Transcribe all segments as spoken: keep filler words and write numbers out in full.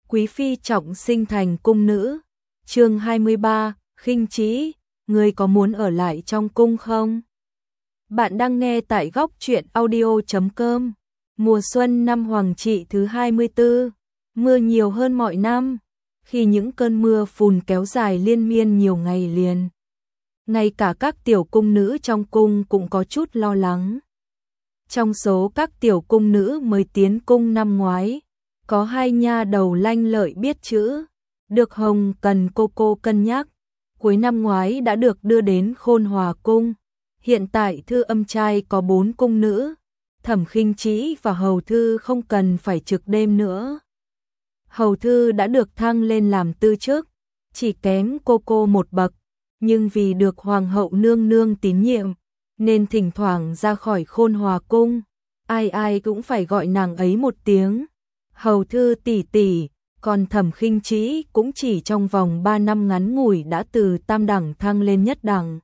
quý phi trọng sinh thành cung nữ. Chương hai mươi ba, Khinh Trĩ, ngươi có muốn ở lại trong cung không? Bạn đang nghe tại góc truyện audio chấm com. Mùa xuân năm Hoàng Trị thứ hai mươi tư, mưa nhiều hơn mọi năm, khi những cơn mưa phùn kéo dài liên miên nhiều ngày liền. Ngay cả các tiểu cung nữ trong cung cũng có chút lo lắng. Trong số các tiểu cung nữ mới tiến cung năm ngoái, có hai nha đầu lanh lợi biết chữ, được Hồng Cần cô cô cân nhắc, cuối năm ngoái đã được đưa đến Khôn Hòa cung. Hiện tại Thư Âm Trai có bốn cung nữ, Thẩm Khinh Trĩ và Hầu Thư không cần phải trực đêm nữa. Hầu Thư đã được thăng lên làm tư chức, chỉ kém cô cô một bậc, nhưng vì được Hoàng hậu nương nương tín nhiệm, nên thỉnh thoảng ra khỏi Khôn Hòa cung, ai ai cũng phải gọi nàng ấy một tiếng Hầu Thư tỷ tỷ. Còn Thẩm Khinh Trĩ cũng chỉ trong vòng ba năm ngắn ngủi đã từ tam đẳng thăng lên nhất đẳng.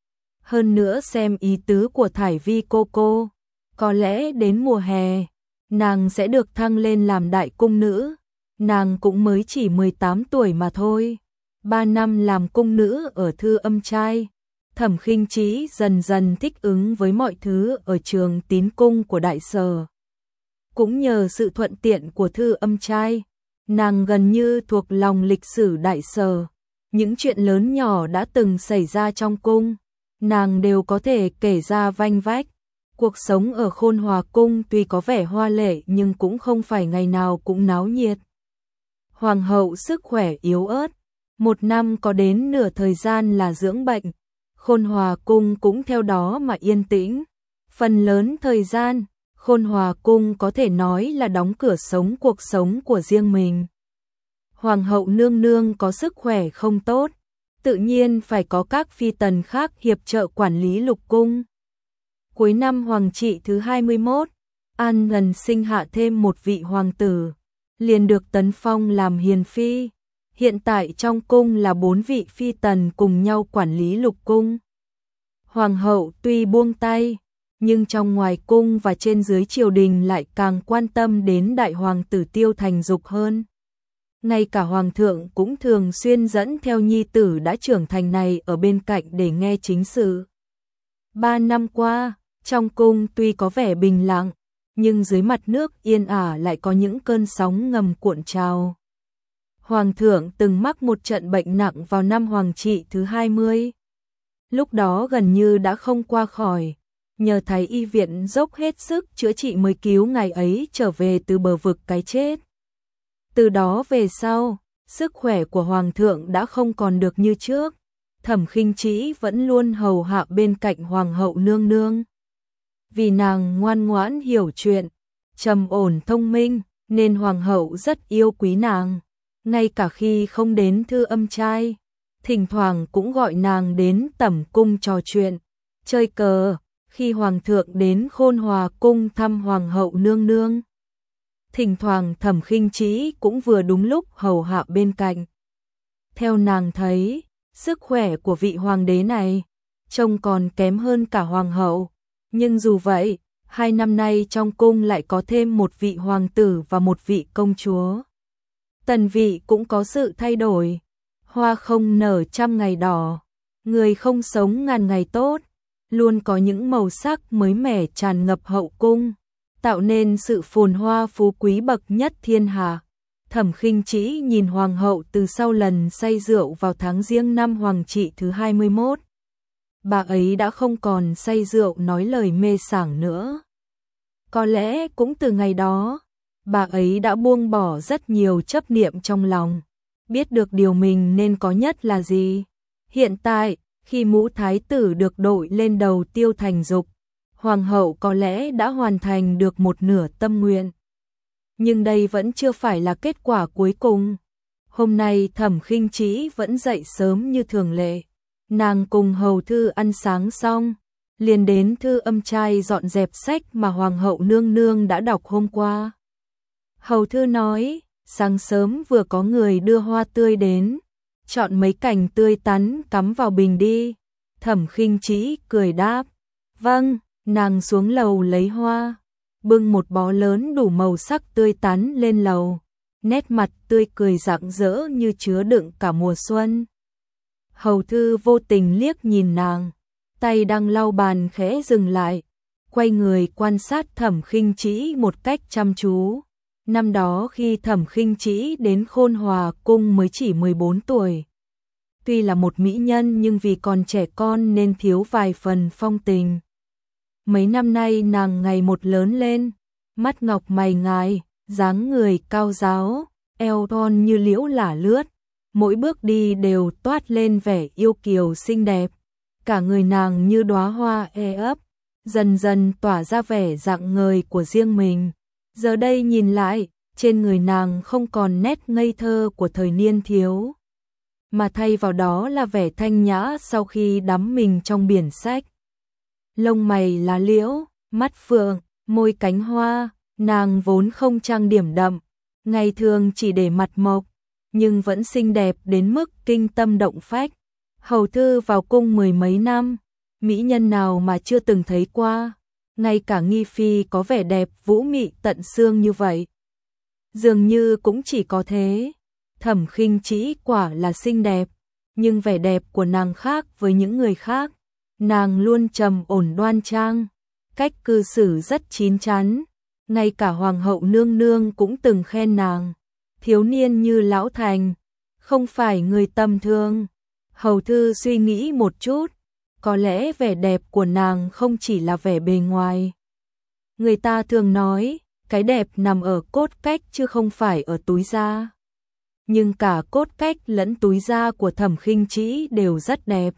Hơn nữa xem ý tứ của Thải Vi cô cô, có lẽ đến mùa hè, nàng sẽ được thăng lên làm đại cung nữ. Nàng cũng mới chỉ mười tám tuổi mà thôi. Ba năm làm cung nữ ở Thư Âm Trai, Thẩm Khinh Trĩ dần dần thích ứng với mọi thứ ở trường tín cung của Đại Sở. Cũng nhờ sự thuận tiện của Thư Âm Trai, nàng gần như thuộc lòng lịch sử Đại Sở. Những chuyện lớn nhỏ đã từng xảy ra trong cung, nàng đều có thể kể ra vanh vách. Cuộc sống ở Khôn Hòa cung tuy có vẻ hoa lệ nhưng cũng không phải ngày nào cũng náo nhiệt. Hoàng hậu sức khỏe yếu ớt, một năm có đến nửa thời gian là dưỡng bệnh. Khôn Hòa cung cũng theo đó mà yên tĩnh. Phần lớn thời gian, Khôn Hòa cung có thể nói là đóng cửa sống cuộc sống của riêng mình. Hoàng hậu nương nương có sức khỏe không tốt, tự nhiên phải có các phi tần khác hiệp trợ quản lý lục cung. Cuối năm Hoàng Trị thứ hai mươi mốt, An Ngần sinh hạ thêm một vị hoàng tử, liền được tấn phong làm hiền phi. Hiện tại trong cung là bốn vị phi tần cùng nhau quản lý lục cung. Hoàng hậu tuy buông tay, nhưng trong ngoài cung và trên dưới triều đình lại càng quan tâm đến đại hoàng tử Tiêu Thành Dục hơn. Ngay cả hoàng thượng cũng thường xuyên dẫn theo nhi tử đã trưởng thành này ở bên cạnh để nghe chính sự. Ba năm qua, trong cung tuy có vẻ bình lặng, nhưng dưới mặt nước yên ả lại có những cơn sóng ngầm cuộn trào. Hoàng thượng từng mắc một trận bệnh nặng vào năm Hoàng Trị thứ hai mươi. Lúc đó gần như đã không qua khỏi, nhờ Thái y viện dốc hết sức chữa trị mới cứu ngài ấy trở về từ bờ vực cái chết. Từ đó về sau, sức khỏe của Hoàng thượng đã không còn được như trước. Thẩm Khinh Trĩ vẫn luôn hầu hạ bên cạnh Hoàng hậu nương nương. Vì nàng ngoan ngoãn hiểu chuyện, trầm ổn thông minh, nên Hoàng hậu rất yêu quý nàng. Ngay cả khi không đến Thư Âm Trai, thỉnh thoảng cũng gọi nàng đến tẩm cung trò chuyện, chơi cờ. Khi Hoàng thượng đến Khôn Hòa cung thăm Hoàng hậu nương nương, thỉnh thoảng Thẩm Khinh Trĩ cũng vừa đúng lúc hầu hạ bên cạnh. Theo nàng thấy, sức khỏe của vị hoàng đế này trông còn kém hơn cả hoàng hậu, nhưng dù vậy, hai năm nay trong cung lại có thêm một vị hoàng tử và một vị công chúa. Tần vị cũng có sự thay đổi. Hoa không nở trăm ngày đỏ, người không sống ngàn ngày tốt, luôn có những màu sắc mới mẻ tràn ngập hậu cung, tạo nên sự phồn hoa phú quý bậc nhất thiên hạ. Thẩm Khinh Trĩ nhìn hoàng hậu từ sau lần say rượu vào tháng Giêng năm Hoàng Trị thứ hai mươi mốt. Bà ấy đã không còn say rượu nói lời mê sảng nữa. Có lẽ cũng từ ngày đó, bà ấy đã buông bỏ rất nhiều chấp niệm trong lòng, biết được điều mình nên có nhất là gì. Hiện tại, khi mũ thái tử được đội lên đầu Tiêu Thành Dục, hoàng hậu có lẽ đã hoàn thành được một nửa tâm nguyện. Nhưng đây vẫn chưa phải là kết quả cuối cùng. Hôm nay Thẩm Khinh Trĩ vẫn dậy sớm như thường lệ. Nàng cùng hầu thư ăn sáng xong, liền đến Thư Âm Trai dọn dẹp sách mà hoàng hậu nương nương đã đọc hôm qua. Hầu thư nói, sáng sớm vừa có người đưa hoa tươi đến, chọn mấy cành tươi tắn cắm vào bình đi. Thẩm Khinh Trĩ cười đáp, vâng. Nàng xuống lầu lấy hoa, bưng một bó lớn đủ màu sắc tươi tắn lên lầu. nét mặt tươi cười rạng rỡ như chứa đựng cả mùa xuân. Hầu Thư vô tình liếc nhìn nàng, tay đang lau bàn khẽ dừng lại, quay người quan sát Thẩm Khinh Trĩ một cách chăm chú. Năm đó khi Thẩm Khinh Trĩ đến Khôn Hòa cung mới chỉ mười bốn tuổi. Tuy là một mỹ nhân nhưng vì còn trẻ con nên thiếu vài phần phong tình. Mấy năm nay nàng ngày một lớn lên, mắt ngọc mày ngài, dáng người cao ráo, eo thon như liễu lả lướt, mỗi bước đi đều toát lên vẻ yêu kiều xinh đẹp. Cả người nàng như đóa hoa e ấp, dần dần tỏa ra vẻ rạng ngời của riêng mình. Giờ đây nhìn lại, trên người nàng không còn nét ngây thơ của thời niên thiếu, mà thay vào đó là vẻ thanh nhã sau khi đắm mình trong biển sách. Lông mày lá liễu, mắt phượng, môi cánh hoa, nàng vốn không trang điểm đậm, ngày thường chỉ để mặt mộc, nhưng vẫn xinh đẹp đến mức kinh tâm động phách. Hầu Thư vào cung mười mấy năm, mỹ nhân nào mà chưa từng thấy qua, ngay cả Nghi Phi có vẻ đẹp vũ mị tận xương như vậy. Dường như cũng chỉ có thế. Thẩm Khinh Trĩ quả là xinh đẹp, nhưng vẻ đẹp của nàng khác với những người khác. Nàng luôn trầm ổn đoan trang, cách cư xử rất chín chắn, ngay cả hoàng hậu nương nương cũng từng khen nàng, thiếu niên như lão thành, không phải người tầm thường. Hầu Thư suy nghĩ một chút, có lẽ vẻ đẹp của nàng không chỉ là vẻ bề ngoài. Người ta thường nói, cái đẹp nằm ở cốt cách chứ không phải ở túi da. Nhưng cả cốt cách lẫn túi da của Thẩm Khinh Trĩ đều rất đẹp.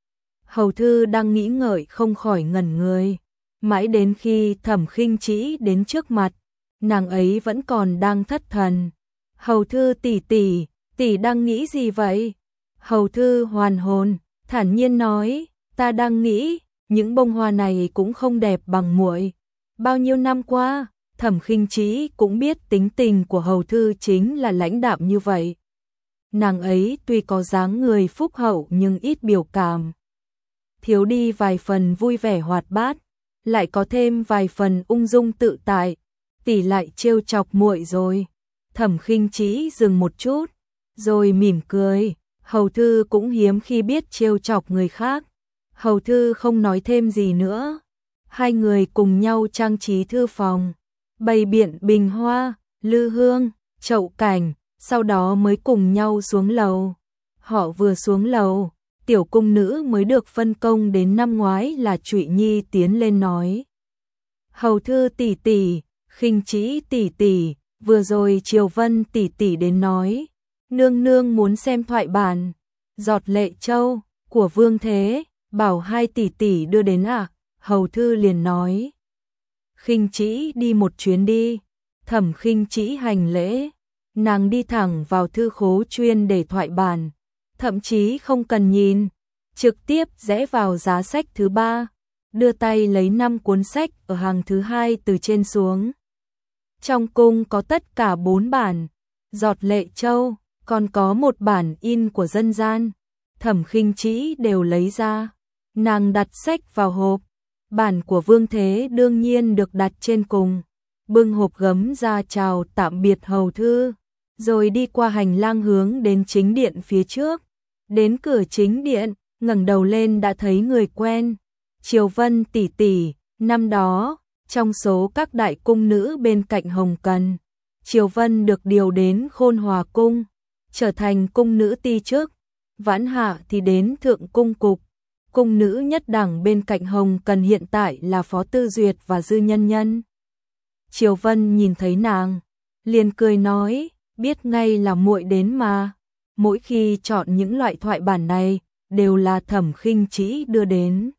Hầu Thư đang nghĩ ngợi không khỏi ngẩn người, mãi đến khi Thẩm Khinh Trĩ đến trước mặt, nàng ấy vẫn còn đang thất thần. Hầu Thư tỷ tỷ, tỷ đang nghĩ gì vậy? Hầu Thư hoàn hồn, thản nhiên nói, ta đang nghĩ, những bông hoa này cũng không đẹp bằng muội. Bao nhiêu năm qua, Thẩm Khinh Trĩ cũng biết tính tình của Hầu Thư chính là lãnh đạm như vậy. Nàng ấy tuy có dáng người phúc hậu nhưng ít biểu cảm, thiếu đi vài phần vui vẻ hoạt bát, lại có thêm vài phần ung dung tự tại. Tỷ lại trêu chọc muội rồi. Thẩm Khinh Trĩ dừng một chút, rồi mỉm cười. Hầu Thư cũng hiếm khi biết trêu chọc người khác. Hầu Thư không nói thêm gì nữa. Hai người cùng nhau trang trí thư phòng, bày biện bình hoa, lư hương, chậu cảnh, sau đó mới cùng nhau xuống lầu. Họ vừa xuống lầu, tiểu cung nữ mới được phân công đến năm ngoái là Trụy Nhi tiến lên nói: Hầu Thư tỷ tỷ, Khinh Trĩ tỷ tỷ, vừa rồi Triều Vân tỷ tỷ đến nói, nương nương muốn xem thoại bản Giọt Lệ Châu của Vương Thế, bảo hai tỷ tỷ đưa đến à? Hầu Thư liền nói: Khinh Trĩ đi một chuyến đi. Thẩm Khinh Trĩ hành lễ, nàng đi thẳng vào thư khố chuyên để thoại bản, thậm chí không cần nhìn, trực tiếp rẽ vào giá sách thứ ba, đưa tay lấy năm cuốn sách ở hàng thứ hai từ trên xuống. Trong cung có tất cả bốn bản Giọt Lệ Châu, còn có một bản in của dân gian. Thẩm Khinh Trĩ đều lấy ra, nàng đặt sách vào hộp. Bản của Vương Thế đương nhiên được đặt trên cùng, bưng hộp gấm ra chào tạm biệt Hầu Thư, rồi đi qua hành lang hướng đến chính điện phía trước. Đến cửa chính điện, ngẩng đầu lên đã thấy người quen, Triều Vân tỷ tỷ. Năm đó, trong số các đại cung nữ bên cạnh Hồng Cần, Triều Vân được điều đến Khôn Hòa cung, trở thành cung nữ ti chức. Vãn hạ thì đến thượng cung cục. Cung nữ nhất đẳng bên cạnh Hồng Cần hiện tại là Phó Tư Duyệt và Dư Nhân Nhân. Triều Vân nhìn thấy nàng, liền cười nói, biết ngay là muội đến mà. Mỗi khi chọn những loại thoại bản này, đều là Thẩm Khinh Trĩ đưa đến.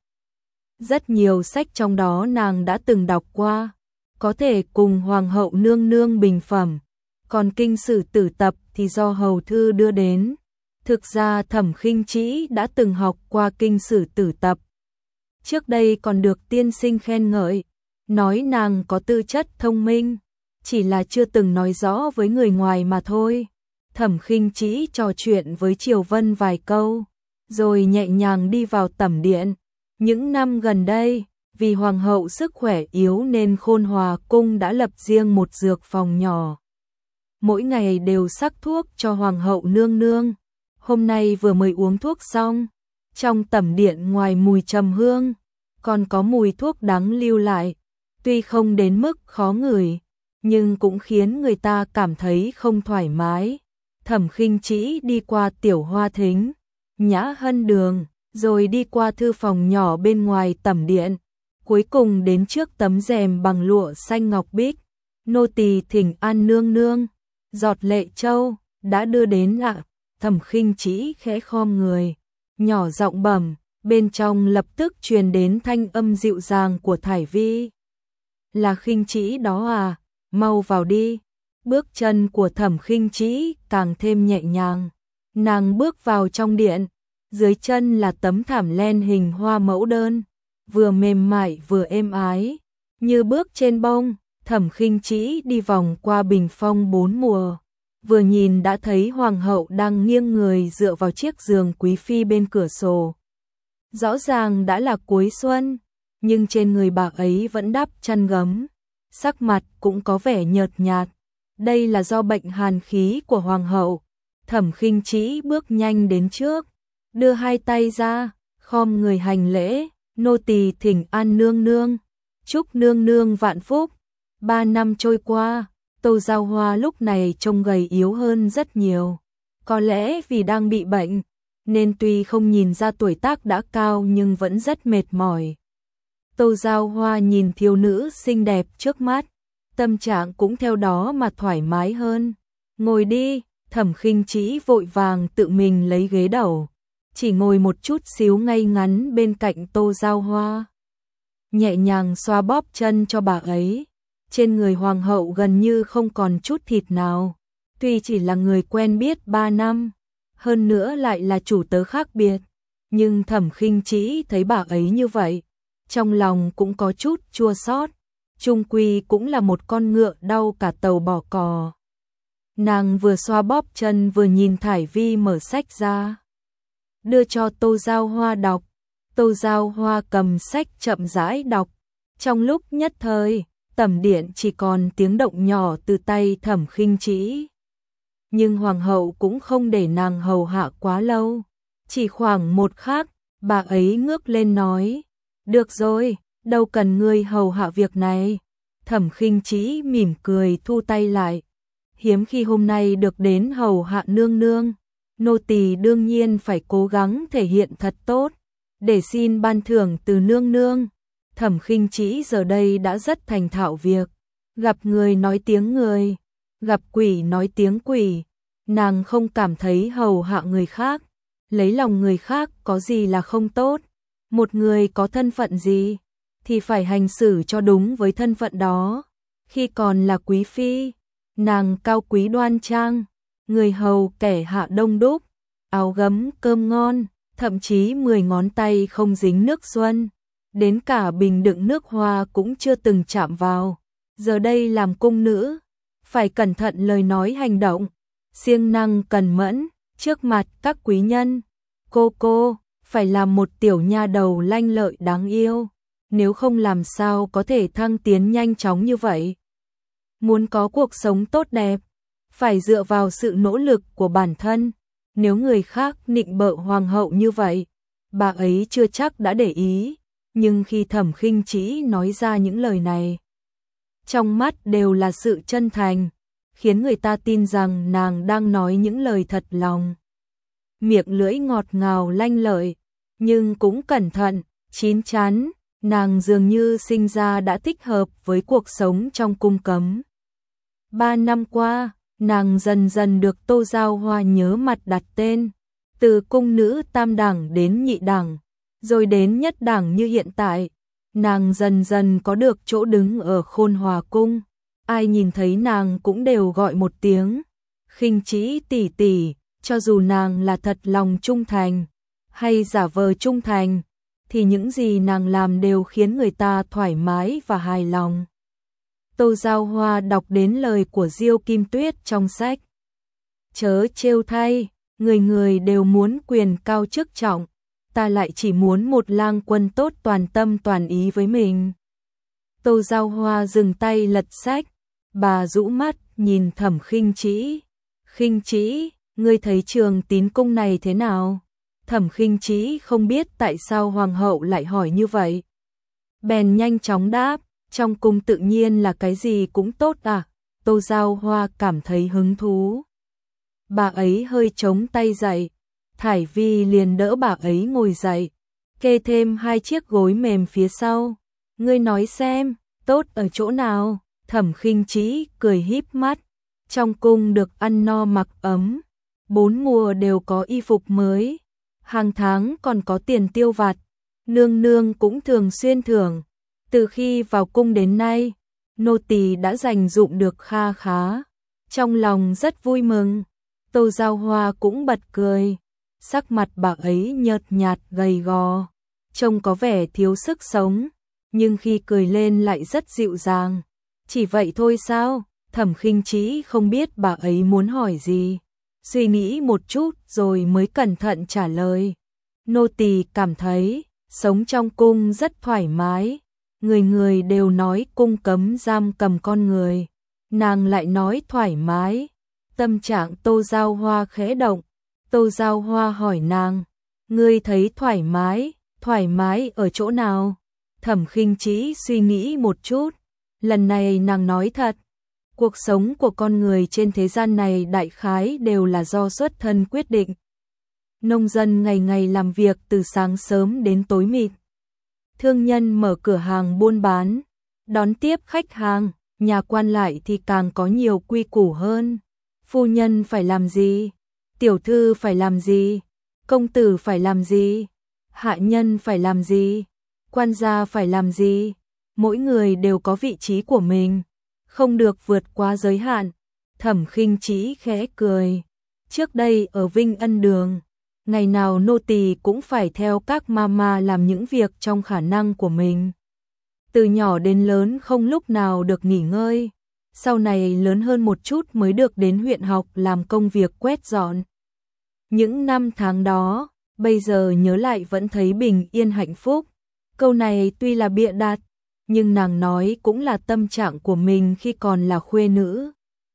Rất nhiều sách trong đó nàng đã từng đọc qua, có thể cùng Hoàng hậu nương nương bình phẩm, còn Kinh Sử Tử Tập thì do Hầu Thư đưa đến. Thực ra Thẩm Khinh Trĩ đã từng học qua Kinh Sử Tử Tập. Trước đây còn được tiên sinh khen ngợi, nói nàng có tư chất thông minh, chỉ là chưa từng nói rõ với người ngoài mà thôi. Thẩm Khinh Trĩ trò chuyện với Triều Vân vài câu, rồi nhẹ nhàng đi vào tẩm điện. Những năm gần đây, vì hoàng hậu sức khỏe yếu nên Khôn Hòa cung đã lập riêng một dược phòng nhỏ. mỗi ngày đều sắc thuốc cho hoàng hậu nương nương. Hôm nay vừa mới uống thuốc xong, trong tẩm điện ngoài mùi trầm hương, còn có mùi thuốc đắng lưu lại, tuy không đến mức khó ngửi, nhưng cũng khiến người ta cảm thấy không thoải mái. Thẩm Khinh Trĩ đi qua tiểu hoa thính, Nhã Hân đường, rồi đi qua thư phòng nhỏ bên ngoài tẩm điện, cuối cùng đến trước tấm rèm bằng lụa xanh ngọc bích. Nô tỳ thỉnh an nương nương. Giọt lệ châu đã đưa đến ạ. Thẩm Khinh Trĩ khẽ khom người, nhỏ giọng bẩm, bên trong lập tức truyền đến thanh âm dịu dàng của Thải Vi. Là Khinh Trĩ đó à, mau vào đi. Bước chân của Thẩm Khinh Trĩ càng thêm nhẹ nhàng. Nàng bước vào trong điện, dưới chân là tấm thảm len hình hoa mẫu đơn, vừa mềm mại vừa êm ái, như bước trên bông. Thẩm Khinh Trĩ đi vòng qua bình phong bốn mùa, vừa nhìn đã thấy hoàng hậu đang nghiêng người dựa vào chiếc giường quý phi bên cửa sổ. Rõ ràng đã là cuối xuân, nhưng trên người bà ấy vẫn đắp chăn gấm, sắc mặt cũng có vẻ nhợt nhạt. Đây là do bệnh hàn khí của hoàng hậu. Thẩm Khinh Trĩ bước nhanh đến trước, đưa hai tay ra, khom người hành lễ, nô tỳ thỉnh an nương nương, chúc nương nương vạn phúc. Ba năm trôi qua, Tô Giao Hoa lúc này trông gầy yếu hơn rất nhiều. Có lẽ vì đang bị bệnh, nên tuy không nhìn ra tuổi tác đã cao nhưng vẫn rất mệt mỏi. Tô Giao Hoa nhìn thiếu nữ xinh đẹp trước mắt, tâm trạng cũng theo đó mà thoải mái hơn. Ngồi đi. Thẩm Khinh Trĩ vội vàng tự mình lấy ghế đầu, chỉ ngồi một chút xíu ngay ngắn bên cạnh Tô Giao Hoa, nhẹ nhàng xoa bóp chân cho bà ấy. Trên người hoàng hậu gần như không còn chút thịt nào, tuy chỉ là người quen biết ba năm, hơn nữa lại là chủ tớ khác biệt, nhưng Thẩm Khinh Trĩ thấy bà ấy như vậy, trong lòng cũng có chút chua xót. Chung quy cũng là một con ngựa đau cả tàu bỏ cò. Nàng vừa xoa bóp chân vừa nhìn Thải Vi mở sách ra, đưa cho Tô Giao Hoa đọc. Tô Giao Hoa cầm sách chậm rãi đọc. Trong lúc nhất thời, tẩm điện chỉ còn tiếng động nhỏ từ tay Thẩm Khinh Trĩ. Nhưng hoàng hậu cũng không để nàng hầu hạ quá lâu. Chỉ khoảng một khắc, bà ấy ngước lên nói, được rồi, đâu cần ngươi hầu hạ việc này. Thẩm Khinh Trĩ mỉm cười thu tay lại. Hiếm khi hôm nay được đến hầu hạ nương nương, nô tỳ đương nhiên phải cố gắng thể hiện thật tốt, để xin ban thưởng từ nương nương. Thẩm Khinh Trĩ giờ đây đã rất thành thạo việc, gặp người nói tiếng người, gặp quỷ nói tiếng quỷ. Nàng không cảm thấy hầu hạ người khác, lấy lòng người khác có gì là không tốt. Một người có thân phận gì, thì phải hành xử cho đúng với thân phận đó. Khi còn là quý phi, nàng cao quý đoan trang, người hầu kẻ hạ đông đúc, áo gấm cơm ngon, thậm chí mười ngón tay không dính nước xuân, đến cả bình đựng nước hoa cũng chưa từng chạm vào. Giờ đây làm cung nữ, phải cẩn thận lời nói hành động, siêng năng cần mẫn, trước mặt các quý nhân. Cô cô, phải làm một tiểu nha đầu lanh lợi đáng yêu, nếu không làm sao có thể thăng tiến nhanh chóng như vậy. Muốn có cuộc sống tốt đẹp, phải dựa vào sự nỗ lực của bản thân. Nếu người khác nịnh bợ hoàng hậu như vậy, bà ấy chưa chắc đã để ý, nhưng khi Thẩm Khinh Trĩ nói ra những lời này, trong mắt đều là sự chân thành, khiến người ta tin rằng nàng đang nói những lời thật lòng. Miệng lưỡi ngọt ngào lanh lợi, nhưng cũng cẩn thận, chín chắn, nàng dường như sinh ra đã thích hợp với cuộc sống trong cung cấm. Ba năm qua, nàng dần dần được Tô Giao Hoa nhớ mặt đặt tên, từ cung nữ tam đẳng đến nhị đẳng, rồi đến nhất đẳng như hiện tại. Nàng dần dần có được chỗ đứng ở Khôn Hòa cung, ai nhìn thấy nàng cũng đều gọi một tiếng Khinh Trĩ tỷ tỷ. Cho dù nàng là thật lòng trung thành, hay giả vờ trung thành, thì những gì nàng làm đều khiến người ta thoải mái và hài lòng. Tô Giao Hoa đọc đến lời của Diêu Kim Tuyết trong sách. Chớ trêu thay, người người đều muốn quyền cao chức trọng, ta lại chỉ muốn một lang quân tốt toàn tâm toàn ý với mình. Tô Giao Hoa dừng tay lật sách, bà rũ mắt, nhìn Thẩm Khinh Trĩ. Khinh Trĩ, ngươi thấy Trường Tín cung này thế nào? Thẩm Khinh Trĩ không biết tại sao hoàng hậu lại hỏi như vậy. Bèn nhanh chóng đáp, trong cung tự nhiên là cái gì cũng tốt à? Tô Giao Hoa cảm thấy hứng thú. Bà ấy hơi chống tay dậy, Thải Vi liền đỡ bà ấy ngồi dậy, kê thêm hai chiếc gối mềm phía sau. Ngươi nói xem, tốt ở chỗ nào? Thẩm Khinh Trĩ cười híp mắt, trong cung được ăn no mặc ấm, bốn mùa đều có y phục mới, hàng tháng còn có tiền tiêu vặt, nương nương cũng thường xuyên thưởng. Từ khi vào cung đến nay, nô tỳ đã dành dụm được kha khá, trong lòng rất vui mừng. Tô Giao Hoa cũng bật cười, sắc mặt bà ấy nhợt nhạt gầy gò, trông có vẻ thiếu sức sống, nhưng khi cười lên lại rất dịu dàng. Chỉ vậy thôi sao? Thẩm Khinh Trĩ không biết bà ấy muốn hỏi gì, suy nghĩ một chút rồi mới cẩn thận trả lời. Nô tỳ cảm thấy sống trong cung rất thoải mái, người người đều nói cung cấm giam cầm con người, nàng lại nói thoải mái. Tâm trạng Tô Giao Hoa khẽ động. Tô Giao Hoa hỏi nàng, ngươi thấy thoải mái, thoải mái ở chỗ nào? Thẩm Khinh Trĩ suy nghĩ một chút, lần này nàng nói thật, cuộc sống của con người trên thế gian này đại khái đều là do xuất thân quyết định. Nông dân ngày ngày làm việc từ sáng sớm đến tối mịt. Thương nhân mở cửa hàng buôn bán, đón tiếp khách hàng, nhà quan lại thì càng có nhiều quy củ hơn. Phu nhân phải làm gì? Tiểu thư phải làm gì? Công tử phải làm gì? Hạ nhân phải làm gì? Quan gia phải làm gì? Mỗi người đều có vị trí của mình, không được vượt quá giới hạn. Thẩm Khinh Trĩ khẽ cười. Trước đây ở Vinh Ân Đường, ngày nào nô tỳ cũng phải theo các mama làm những việc trong khả năng của mình. Từ nhỏ đến lớn không lúc nào được nghỉ ngơi. Sau này lớn hơn một chút mới được đến huyện học làm công việc quét dọn. Những năm tháng đó, bây giờ nhớ lại vẫn thấy bình yên hạnh phúc. Câu này tuy là bịa đặt, nhưng nàng nói cũng là tâm trạng của mình khi còn là khuê nữ.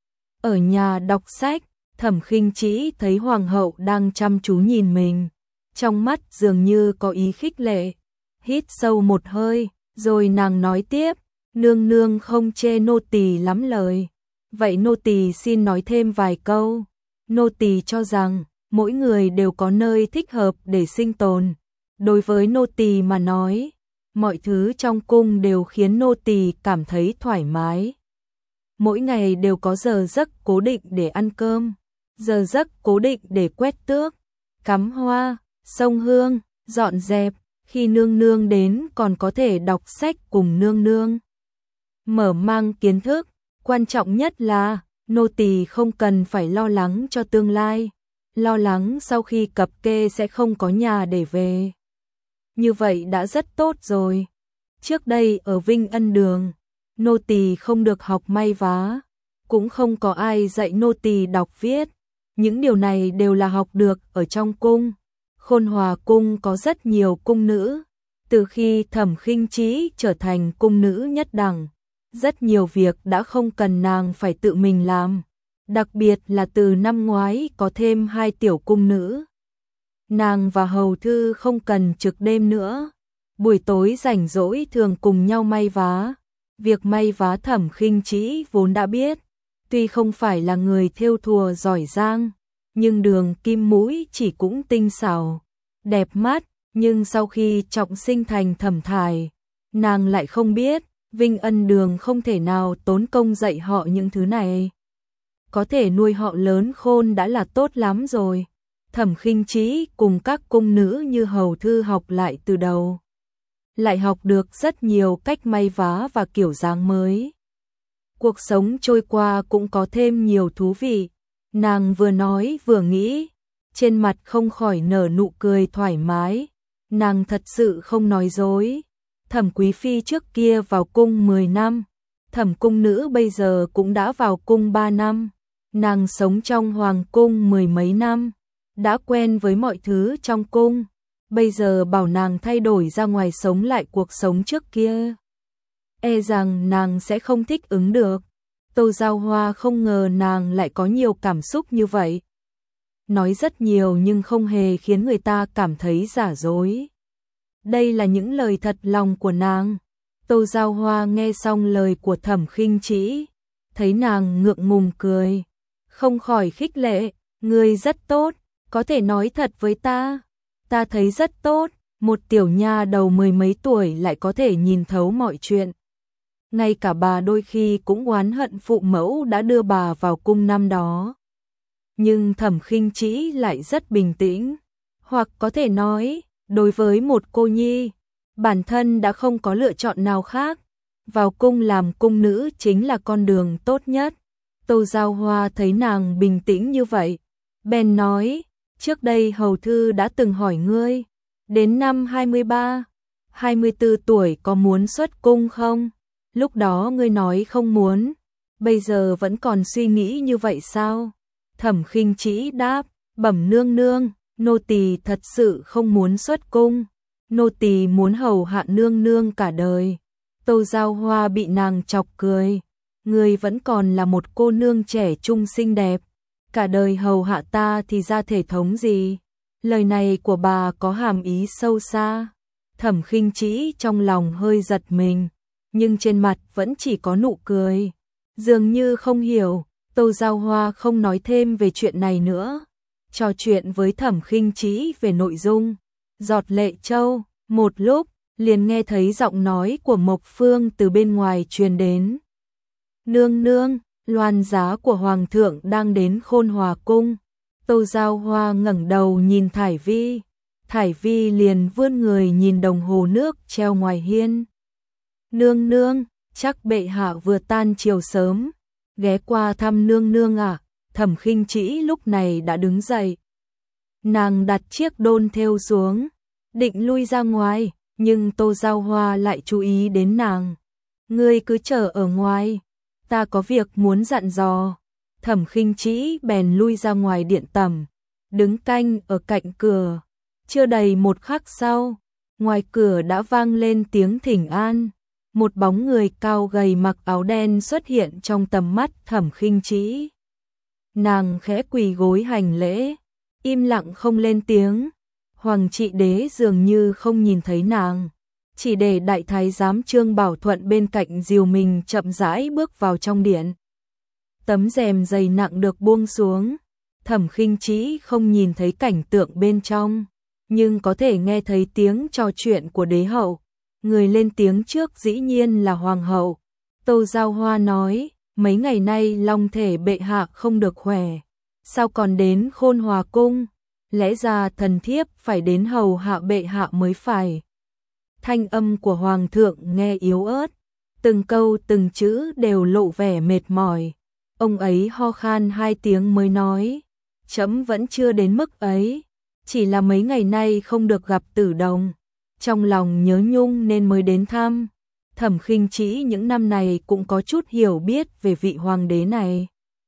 Ở nhà đọc sách, Thẩm Khinh Trĩ thấy hoàng hậu đang chăm chú nhìn mình, trong mắt dường như có ý khích lệ. Hít sâu một hơi, rồi nàng nói tiếp, nương nương không chê nô tỳ lắm lời. Vậy nô tỳ xin nói thêm vài câu. Nô tỳ cho rằng, mỗi người đều có nơi thích hợp để sinh tồn. Đối với nô tỳ mà nói, mọi thứ trong cung đều khiến nô tỳ cảm thấy thoải mái. Mỗi ngày đều có giờ giấc cố định để ăn cơm, giờ giấc cố định để quét tước, cắm hoa, xông hương, dọn dẹp. Khi nương nương đến còn có thể đọc sách cùng nương nương, mở mang kiến thức. Quan trọng nhất là nô tỳ không cần phải lo lắng cho tương lai, lo lắng sau khi cập kê sẽ không có nhà để về. Như vậy đã rất tốt rồi. Trước đây ở Vinh Ân Đường, nô tỳ không được học may vá, cũng không có ai dạy nô tỳ đọc viết. Những điều này đều là học được ở trong cung. Khôn Hòa cung có rất nhiều cung nữ. Từ khi Thẩm Khinh Trĩ trở thành cung nữ nhất đẳng, rất nhiều việc đã không cần nàng phải tự mình làm. Đặc biệt là từ năm ngoái có thêm hai tiểu cung nữ, nàng và hầu thư không cần trực đêm nữa. Buổi tối rảnh rỗi thường cùng nhau may vá. Việc may vá Thẩm Khinh Trĩ vốn đã biết, tuy không phải là người thêu thùa giỏi giang, nhưng đường kim mũi chỉ cũng tinh xảo, đẹp mắt. Nhưng sau khi trọng sinh thành Thẩm Thải, nàng lại không biết, Vinh Ân Đường không thể nào tốn công dạy họ những thứ này. Có thể nuôi họ lớn khôn đã là tốt lắm rồi. Thẩm Khinh Trĩ cùng các cung nữ như hầu thư học lại từ đầu, lại học được rất nhiều cách may vá và kiểu dáng mới. Cuộc sống trôi qua cũng có thêm nhiều thú vị. Nàng vừa nói vừa nghĩ, trên mặt không khỏi nở nụ cười thoải mái. Nàng thật sự không nói dối. Thẩm Quý Phi trước kia vào cung mười năm, Thẩm cung nữ bây giờ cũng đã vào cung ba năm. Nàng sống trong hoàng cung mười mấy năm, đã quen với mọi thứ trong cung. Bây giờ bảo nàng thay đổi ra ngoài sống lại cuộc sống trước kia, e rằng nàng sẽ không thích ứng được. Tô Giao Hoa không ngờ nàng lại có nhiều cảm xúc như vậy. Nói rất nhiều nhưng không hề khiến người ta cảm thấy giả dối. Đây là những lời thật lòng của nàng. Tô Giao Hoa nghe xong lời của Thẩm Khinh Trĩ, thấy nàng ngượng ngùng cười, không khỏi khích lệ, ngươi rất tốt, có thể nói thật với ta. Ta thấy rất tốt, một tiểu nha đầu mười mấy tuổi lại có thể nhìn thấu mọi chuyện. Ngay cả bà đôi khi cũng oán hận phụ mẫu đã đưa bà vào cung năm đó. Nhưng Thẩm Khinh Trĩ lại rất bình tĩnh, hoặc có thể nói, đối với một cô nhi, bản thân đã không có lựa chọn nào khác, vào cung làm cung nữ chính là con đường tốt nhất. Tô Giao Hoa thấy nàng bình tĩnh như vậy, bèn nói, trước đây hầu thư đã từng hỏi ngươi, đến năm hai mươi ba, hai mươi tư tuổi có muốn xuất cung không? Lúc đó ngươi nói không muốn, bây giờ vẫn còn suy nghĩ như vậy sao? Thẩm Khinh Trĩ đáp, bẩm nương nương, nô tỳ thật sự không muốn xuất cung, nô tỳ muốn hầu hạ nương nương cả đời. Tô Giao Hoa bị nàng chọc cười, ngươi vẫn còn là một cô nương trẻ trung xinh đẹp, cả đời hầu hạ ta thì ra thể thống gì? Lời này của bà có hàm ý sâu xa. Thẩm Khinh Trĩ trong lòng hơi giật mình, nhưng trên mặt vẫn chỉ có nụ cười, dường như không hiểu. Tô Giao Hoa không nói thêm về chuyện này nữa, trò chuyện với Thẩm Khinh Trĩ về nội dung. Giọt Lệ Châu, một lúc, liền nghe thấy giọng nói của Mộc Phương từ bên ngoài truyền đến. Nương nương, loan giá của Hoàng thượng đang đến Khôn Hòa Cung. Tô Giao Hoa ngẩng đầu nhìn Thải Vi, Thải Vi liền vươn người nhìn đồng hồ nước treo ngoài hiên. Nương nương, chắc bệ hạ vừa tan chiều sớm, ghé qua thăm nương nương à? Thẩm Khinh Trĩ lúc này đã đứng dậy. Nàng đặt chiếc đôn thêu xuống, định lui ra ngoài, nhưng Tô Giao Hoa lại chú ý đến nàng. Ngươi cứ chờ ở ngoài, ta có việc muốn dặn dò. Thẩm Khinh Trĩ bèn lui ra ngoài điện tẩm, đứng canh ở cạnh cửa. Chưa đầy một khắc sau, ngoài cửa đã vang lên tiếng thỉnh an. Một bóng người cao gầy mặc áo đen xuất hiện trong tầm mắt Thẩm Khinh Trĩ. Nàng khẽ quỳ gối hành lễ, im lặng không lên tiếng. Hoàng trị đế dường như không nhìn thấy nàng, chỉ để đại thái giám Trương Bảo Thuận bên cạnh dìu mình chậm rãi bước vào trong điện. Tấm rèm dày nặng được buông xuống, Thẩm Khinh Trĩ không nhìn thấy cảnh tượng bên trong, nhưng có thể nghe thấy tiếng trò chuyện của đế hậu. Người lên tiếng trước dĩ nhiên là hoàng hậu. Tô Giao Hoa nói, mấy ngày nay long thể bệ hạ không được khỏe, sao còn đến Khôn Hòa Cung? Lẽ ra thần thiếp phải đến hầu hạ bệ hạ mới phải. Thanh âm của hoàng thượng nghe yếu ớt, từng câu từng chữ đều lộ vẻ mệt mỏi. Ông ấy ho khan hai tiếng mới nói, trẫm vẫn chưa đến mức ấy, chỉ là mấy ngày nay không được gặp Tử Đồng, trong lòng nhớ nhung nên mới đến thăm. Thẩm Khinh Trĩ những năm này cũng có chút hiểu biết về vị hoàng đế này.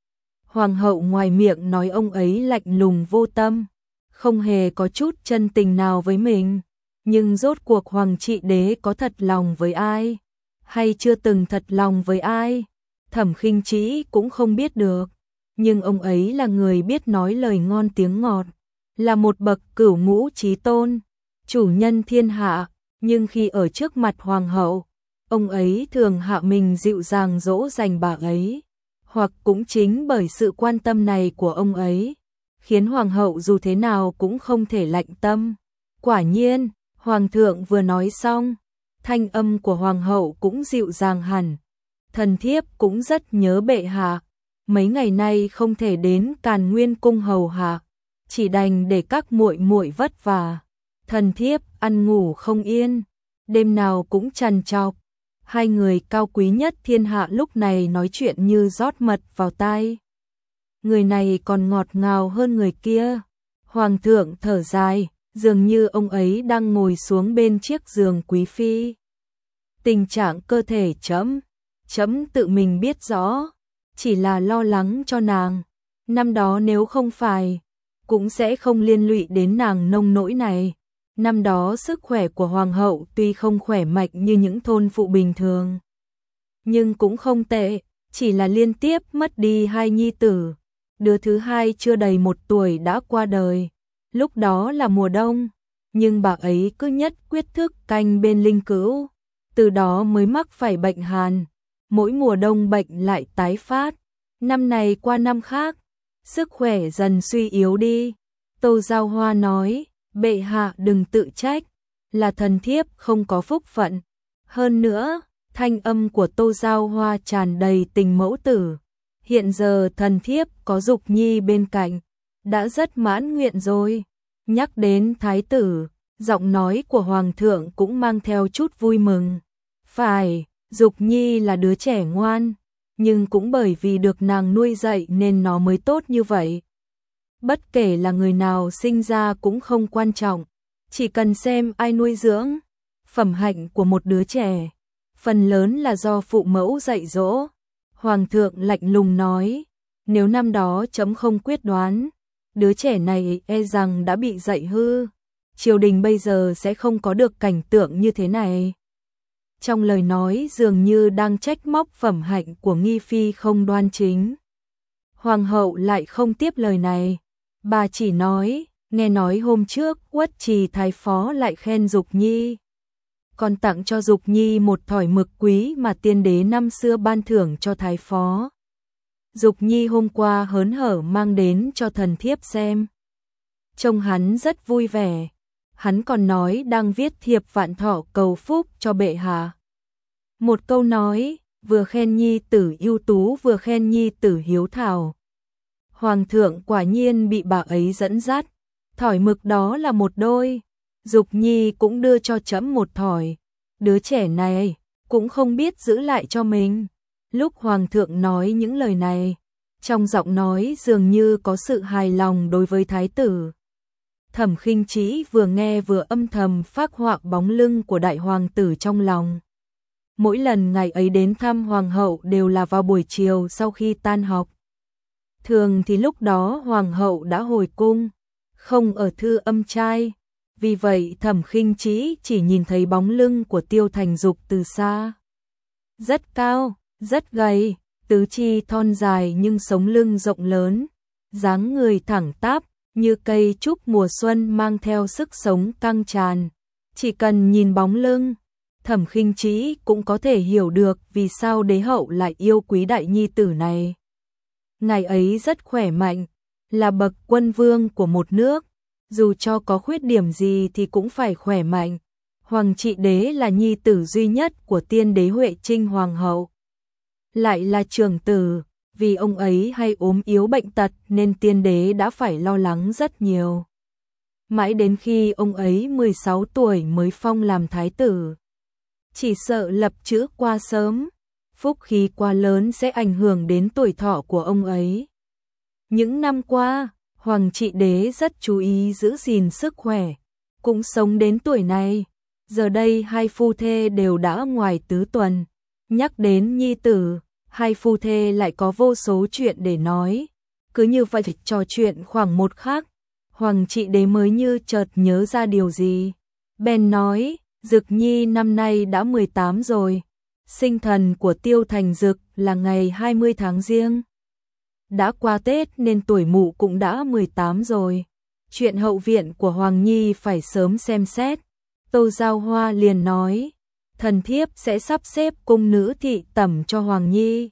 Hoàng hậu ngoài miệng nói ông ấy lạnh lùng vô tâm, không hề có chút chân tình nào với mình, nhưng rốt cuộc hoàng trị đế có thật lòng với ai, hay chưa từng thật lòng với ai, Thẩm Khinh Trĩ cũng không biết được. Nhưng ông ấy là người biết nói lời ngon tiếng ngọt, là một bậc cửu ngũ chí tôn, chủ nhân thiên hạ, nhưng khi ở trước mặt hoàng hậu, ông ấy thường hạ mình dịu dàng dỗ dành bà ấy, hoặc cũng chính bởi sự quan tâm này của ông ấy, khiến hoàng hậu dù thế nào cũng không thể lạnh tâm. Quả nhiên, hoàng thượng vừa nói xong, thanh âm của hoàng hậu cũng dịu dàng hẳn. Thần thiếp cũng rất nhớ bệ hạ, mấy ngày nay không thể đến Càn Nguyên cung hầu hạ, chỉ đành để các muội muội vất vả. Thần thiếp ăn ngủ không yên, đêm nào cũng trằn trọc. Hai người cao quý nhất thiên hạ lúc này nói chuyện như rót mật vào tai. Người này còn ngọt ngào hơn người kia. Hoàng thượng thở dài, dường như ông ấy đang ngồi xuống bên chiếc giường quý phi. Tình trạng cơ thể trẫm, trẫm tự mình biết rõ, chỉ là lo lắng cho nàng. Năm đó nếu không phải, cũng sẽ không liên lụy đến nàng nông nỗi này. Năm đó sức khỏe của hoàng hậu tuy không khỏe mạnh như những thôn phụ bình thường, nhưng cũng không tệ, chỉ là liên tiếp mất đi hai nhi tử. Đứa thứ hai chưa đầy một tuổi đã qua đời, lúc đó là mùa đông, nhưng bà ấy cứ nhất quyết thức canh bên linh cữu, từ đó mới mắc phải bệnh hàn, mỗi mùa đông bệnh lại tái phát, năm này qua năm khác, sức khỏe dần suy yếu đi. Tô Giao Hoa nói, bệ hạ đừng tự trách, là thần thiếp không có phúc phận. Hơn nữa, thanh âm của Tô Giao Hoa tràn đầy tình mẫu tử. Hiện giờ thần thiếp có Dục Nhi bên cạnh, đã rất mãn nguyện rồi. Nhắc đến thái tử, giọng nói của hoàng thượng cũng mang theo chút vui mừng. Phải, Dục Nhi là đứa trẻ ngoan, nhưng cũng bởi vì được nàng nuôi dạy nên nó mới tốt như vậy. Bất kể là người nào sinh ra cũng không quan trọng, chỉ cần xem ai nuôi dưỡng. Phẩm hạnh của một đứa trẻ, phần lớn là do phụ mẫu dạy dỗ. Hoàng thượng lạnh lùng nói, nếu năm đó chấm không quyết đoán, đứa trẻ này e rằng đã bị dạy hư. Triều đình bây giờ sẽ không có được cảnh tượng như thế này. Trong lời nói dường như đang trách móc phẩm hạnh của Nghi Phi không đoan chính. Hoàng hậu lại không tiếp lời này. Bà chỉ nói, nghe nói hôm trước Uất Trì thái phó lại khen Dục Nhi, còn tặng cho Dục Nhi một thỏi mực quý mà tiên đế năm xưa ban thưởng cho thái phó. Dục Nhi hôm qua hớn hở mang đến cho thần thiếp xem. Trông hắn rất vui vẻ, hắn còn nói đang viết thiệp vạn thọ cầu phúc cho bệ hạ. Một câu nói, vừa khen nhi tử ưu tú vừa khen nhi tử hiếu thảo. Hoàng thượng quả nhiên bị bà ấy dẫn dắt, thỏi mực đó là một đôi. Dục Nhi cũng đưa cho trẫm một thỏi. Đứa trẻ này cũng không biết giữ lại cho mình. Lúc hoàng thượng nói những lời này, trong giọng nói dường như có sự hài lòng đối với thái tử. Thẩm Khinh Trĩ vừa nghe vừa âm thầm phác họa bóng lưng của đại hoàng tử trong lòng. Mỗi lần ngày ấy đến thăm hoàng hậu đều là vào buổi chiều sau khi tan học. Thường thì lúc đó hoàng hậu đã hồi cung, không ở thư âm trai. Vì vậy Thẩm Khinh Trĩ chỉ nhìn thấy bóng lưng của Tiêu Thành Dục từ xa. Rất cao, rất gầy, tứ chi thon dài nhưng sống lưng rộng lớn, dáng người thẳng tắp, như cây trúc mùa xuân mang theo sức sống căng tràn. Chỉ cần nhìn bóng lưng, Thẩm Khinh Trĩ cũng có thể hiểu được vì sao đế hậu lại yêu quý đại nhi tử này. Ngài ấy rất khỏe mạnh, là bậc quân vương của một nước, dù cho có khuyết điểm gì thì cũng phải khỏe mạnh. Hoàng Trị Đế là nhi tử duy nhất của tiên đế Huệ Trinh hoàng hậu, lại là trưởng tử, vì ông ấy hay ốm yếu bệnh tật nên tiên đế đã phải lo lắng rất nhiều. Mãi đến khi ông ấy mười sáu tuổi mới phong làm thái tử. Chỉ sợ lập chữ qua sớm, phúc khí quá lớn sẽ ảnh hưởng đến tuổi thọ của ông ấy. Những năm qua, Hoàng Trị Đế rất chú ý giữ gìn sức khỏe, cũng sống đến tuổi này. Giờ đây hai phu thê đều đã ngoài tứ tuần. Nhắc đến nhi tử, hai phu thê lại có vô số chuyện để nói. Cứ như vậy trò chuyện khoảng một khắc, Hoàng Trị Đế mới như chợt nhớ ra điều gì. Bèn nói, Dực Nhi năm nay đã mười tám rồi. Sinh thần của Tiêu Thành Dực là ngày hai mươi tháng Giêng. Đã qua Tết nên tuổi mụ cũng đã mười tám rồi. Chuyện hậu viện của Hoàng Nhi phải sớm xem xét. Tô Giao Hoa liền nói, thần thiếp sẽ sắp xếp cung nữ thị tẩm cho Hoàng Nhi.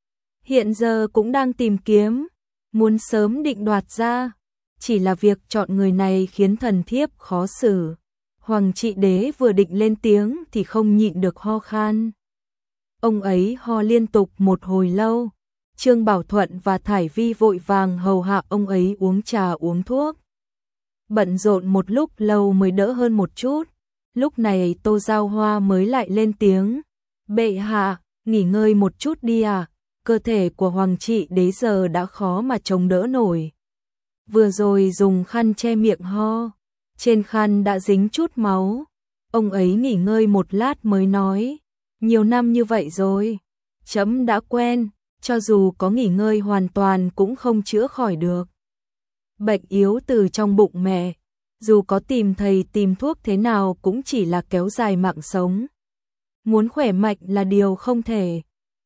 Hiện giờ cũng đang tìm kiếm, muốn sớm định đoạt ra. Chỉ là việc chọn người này khiến thần thiếp khó xử. Hoàng Trị Đế vừa định lên tiếng thì không nhịn được ho khan. Ông ấy ho liên tục một hồi lâu. Trương Bảo Thuận và Thải Vi vội vàng hầu hạ ông ấy uống trà uống thuốc. Bận rộn một lúc lâu mới đỡ hơn một chút. Lúc này Tô Giao Hoa mới lại lên tiếng. Bệ hạ, nghỉ ngơi một chút đi à, cơ thể của Hoàng Trị Đế giờ đã khó mà chống đỡ nổi. Vừa rồi dùng khăn che miệng ho, trên khăn đã dính chút máu. Ông ấy nghỉ ngơi một lát mới nói, nhiều năm như vậy rồi, chấm đã quen, cho dù có nghỉ ngơi hoàn toàn cũng không chữa khỏi được. Bệnh yếu từ trong bụng mẹ, dù có tìm thầy tìm thuốc thế nào cũng chỉ là kéo dài mạng sống. Muốn khỏe mạnh là điều không thể.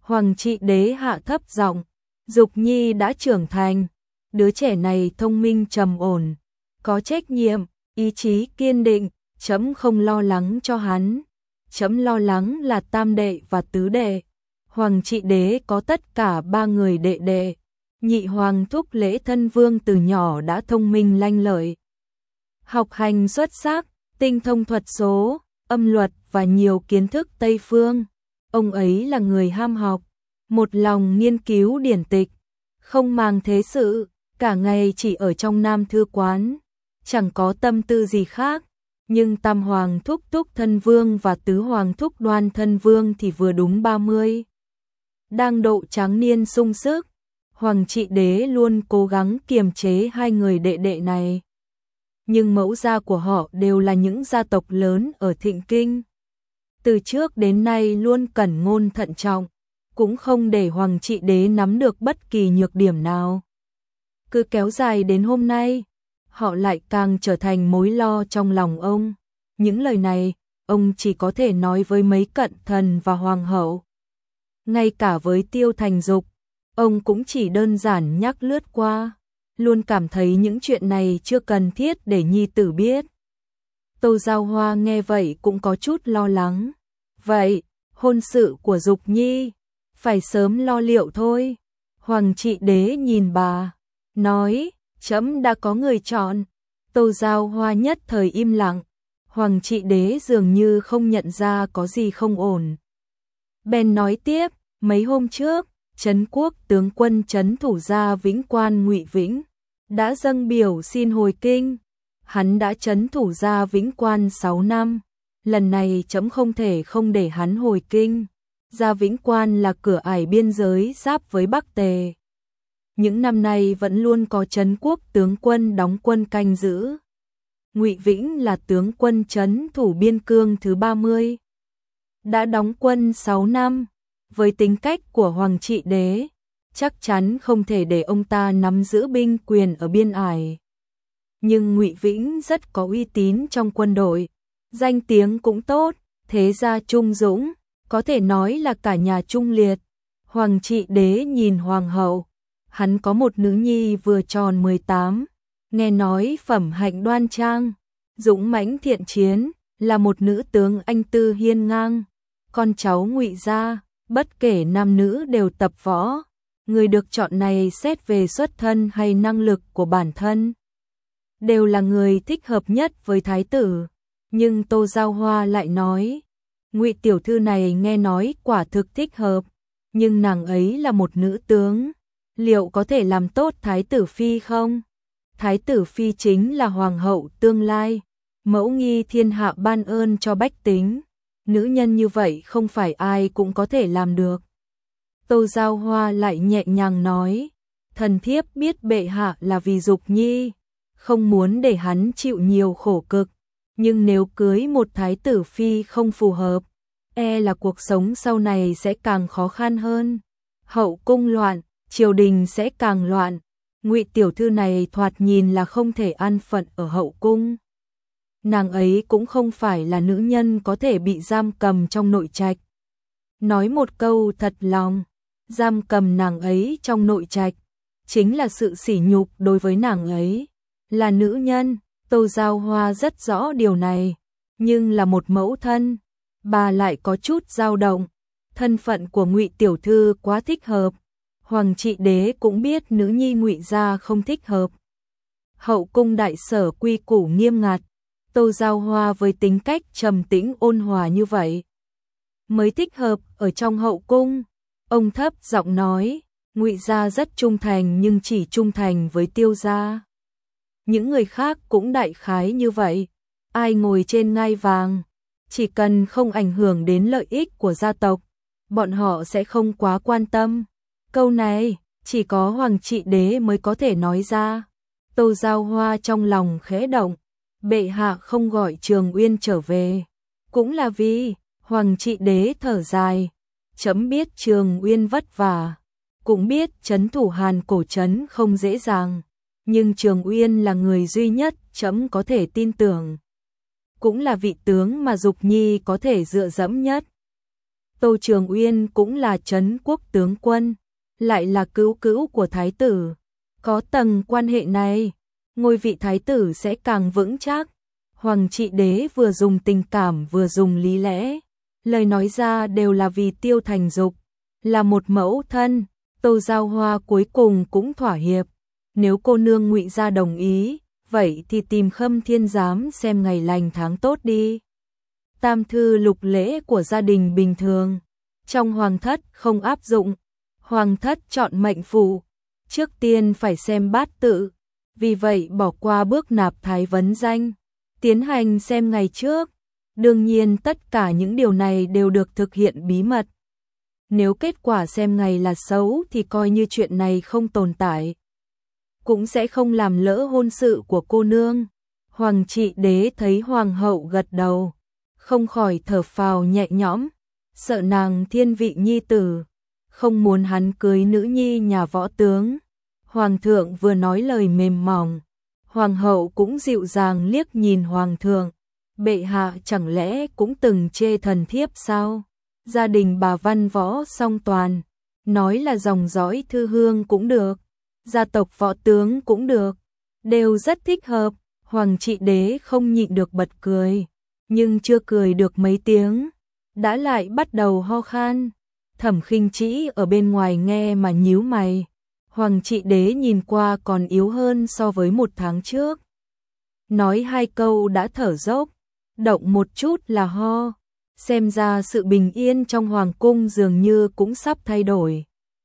Hoàng trị đế hạ thấp giọng, Dục Nhi đã trưởng thành, đứa trẻ này thông minh trầm ổn, có trách nhiệm, ý chí kiên định, chấm không lo lắng cho hắn, chấm lo lắng là tam đệ và tứ đệ. Hoàng trị đế có tất cả ba người đệ đệ, nhị hoàng thúc Lễ Thân Vương từ nhỏ đã thông minh lanh lợi, học hành xuất sắc, tinh thông thuật số, âm luật và nhiều kiến thức Tây phương. Ông ấy là người ham học, một lòng nghiên cứu điển tịch, không màng thế sự, cả ngày chỉ ở trong Nam Thư Quán, chẳng có tâm tư gì khác. Nhưng tam hoàng thúc Túc Thân Vương và tứ hoàng thúc Đoan Thân Vương thì vừa đúng ba mươi, đang độ tráng niên sung sức. Hoàng trị đế luôn cố gắng kiềm chế hai người đệ đệ này, nhưng mẫu gia của họ đều là những gia tộc lớn ở Thịnh Kinh, từ trước đến nay luôn cẩn ngôn thận trọng, cũng không để Hoàng trị đế nắm được bất kỳ nhược điểm nào. Cứ kéo dài đến hôm nay, họ lại càng trở thành mối lo trong lòng ông. Những lời này, ông chỉ có thể nói với mấy cận thần và hoàng hậu. Ngay cả với Tiêu Thành Dục, ông cũng chỉ đơn giản nhắc lướt qua, luôn cảm thấy những chuyện này chưa cần thiết để nhi tử biết. Tô Giao Hoa nghe vậy cũng có chút lo lắng. Vậy, hôn sự của Dục Nhi, phải sớm lo liệu thôi. Hoàng trị đế nhìn bà, nói, trẫm đã có người chọn. Tô Giao Hoa nhất thời im lặng, Hoàng trị đế dường như không nhận ra có gì không ổn. Bèn nói tiếp, mấy hôm trước, Trấn Quốc tướng quân trấn thủ gia Vĩnh Quan Ngụy Vĩnh đã dâng biểu xin hồi kinh. Hắn đã trấn thủ gia Vĩnh Quan sáu năm, lần này trẫm không thể không để hắn hồi kinh. Gia Vĩnh Quan là cửa ải biên giới giáp với Bắc Tề. Những năm nay vẫn luôn có Trấn Quốc tướng quân đóng quân canh giữ. Ngụy Vĩnh là tướng quân trấn thủ biên cương thứ ba mươi, đã đóng quân sáu năm. Với tính cách của Hoàng trị đế, chắc chắn không thể để ông ta nắm giữ binh quyền ở biên ải. Nhưng Ngụy Vĩnh rất có uy tín trong quân đội, danh tiếng cũng tốt, thế gia trung dũng, có thể nói là cả nhà trung liệt. Hoàng trị đế nhìn hoàng hậu, hắn có một nữ nhi vừa tròn mười tám, nghe nói phẩm hạnh đoan trang, dũng mãnh thiện chiến, là một nữ tướng anh tư hiên ngang. Con cháu Ngụy gia, bất kể nam nữ đều tập võ, người được chọn này xét về xuất thân hay năng lực của bản thân, đều là người thích hợp nhất với thái tử. Nhưng Tô Giao Hoa lại nói, Ngụy tiểu thư này nghe nói quả thực thích hợp, nhưng nàng ấy là một nữ tướng, liệu có thể làm tốt thái tử phi không? Thái tử phi chính là hoàng hậu tương lai, mẫu nghi thiên hạ ban ơn cho bách tính, nữ nhân như vậy không phải ai cũng có thể làm được. Tô Giao Hoa lại nhẹ nhàng nói, thần thiếp biết bệ hạ là vì Dục Nhi, không muốn để hắn chịu nhiều khổ cực, nhưng nếu cưới một thái tử phi không phù hợp, e là cuộc sống sau này sẽ càng khó khăn hơn. Hậu cung loạn, triều đình sẽ càng loạn. Ngụy tiểu thư này thoạt nhìn là không thể an phận ở hậu cung. Nàng ấy cũng không phải là nữ nhân có thể bị giam cầm trong nội trạch. Nói một câu thật lòng, giam cầm nàng ấy trong nội trạch chính là sự sỉ nhục đối với nàng ấy. Là nữ nhân, Tô Giao Hoa rất rõ điều này, nhưng là một mẫu thân, bà lại có chút dao động. Thân phận của Ngụy tiểu thư quá thích hợp, Hoàng trị đế cũng biết nữ nhi Ngụy gia không thích hợp. Hậu cung đại sở quy củ nghiêm ngặt, Tô Giao Hoa với tính cách trầm tĩnh ôn hòa như vậy mới thích hợp ở trong hậu cung. Ông thấp giọng nói, Ngụy gia rất trung thành nhưng chỉ trung thành với Tiêu gia. Những người khác cũng đại khái như vậy, ai ngồi trên ngai vàng, chỉ cần không ảnh hưởng đến lợi ích của gia tộc, bọn họ sẽ không quá quan tâm. Câu này, chỉ có Hoàng trị đế mới có thể nói ra. Tô Giao Hoa trong lòng khẽ động, bệ hạ không gọi Trường Uyên trở về, cũng là vì, Hoàng trị đế thở dài, chấm biết Trường Uyên vất vả, cũng biết trấn thủ Hàn Cổ trấn không dễ dàng, nhưng Trường Uyên là người duy nhất chấm có thể tin tưởng, cũng là vị tướng mà Dục Nhi có thể dựa dẫm nhất. Tô Trường Uyên cũng là trấn quốc tướng quân, lại là cứu cữu của thái tử. Có tầng quan hệ này, ngôi vị thái tử sẽ càng vững chắc. Hoàng trị đế vừa dùng tình cảm vừa dùng lý lẽ, lời nói ra đều là vì Tiêu Thành Dục, là một mẫu thân. Tô Giao Hoa cuối cùng cũng thỏa hiệp, nếu cô nương Ngụy gia đồng ý, vậy thì tìm Khâm Thiên Giám xem ngày lành tháng tốt đi. Tam thư lục lễ của gia đình bình thường, trong hoàng thất không áp dụng. Hoàng thất chọn mệnh phù, trước tiên phải xem bát tự, vì vậy bỏ qua bước nạp thái vấn danh, tiến hành xem ngày trước. Đương nhiên tất cả những điều này đều được thực hiện bí mật. Nếu kết quả xem ngày là xấu thì coi như chuyện này không tồn tại, cũng sẽ không làm lỡ hôn sự của cô nương. Hoàng trị đế thấy hoàng hậu gật đầu, không khỏi thở phào nhẹ nhõm, sợ nàng thiên vị nhi tử, không muốn hắn cưới nữ nhi nhà võ tướng. Hoàng thượng vừa nói lời mềm mỏng, hoàng hậu cũng dịu dàng liếc nhìn hoàng thượng. Bệ hạ chẳng lẽ cũng từng chê thần thiếp sao? Gia đình bà văn võ song toàn, nói là dòng dõi thư hương cũng được, gia tộc võ tướng cũng được, đều rất thích hợp. Hoàng trị đế không nhịn được bật cười, nhưng chưa cười được mấy tiếng, đã lại bắt đầu ho khan. Thẩm Khinh Trĩ ở bên ngoài nghe mà nhíu mày. Hoàng trị đế nhìn qua còn yếu hơn so với một tháng trước. Nói hai câu đã thở dốc, động một chút là ho. Xem ra sự bình yên trong hoàng cung dường như cũng sắp thay đổi.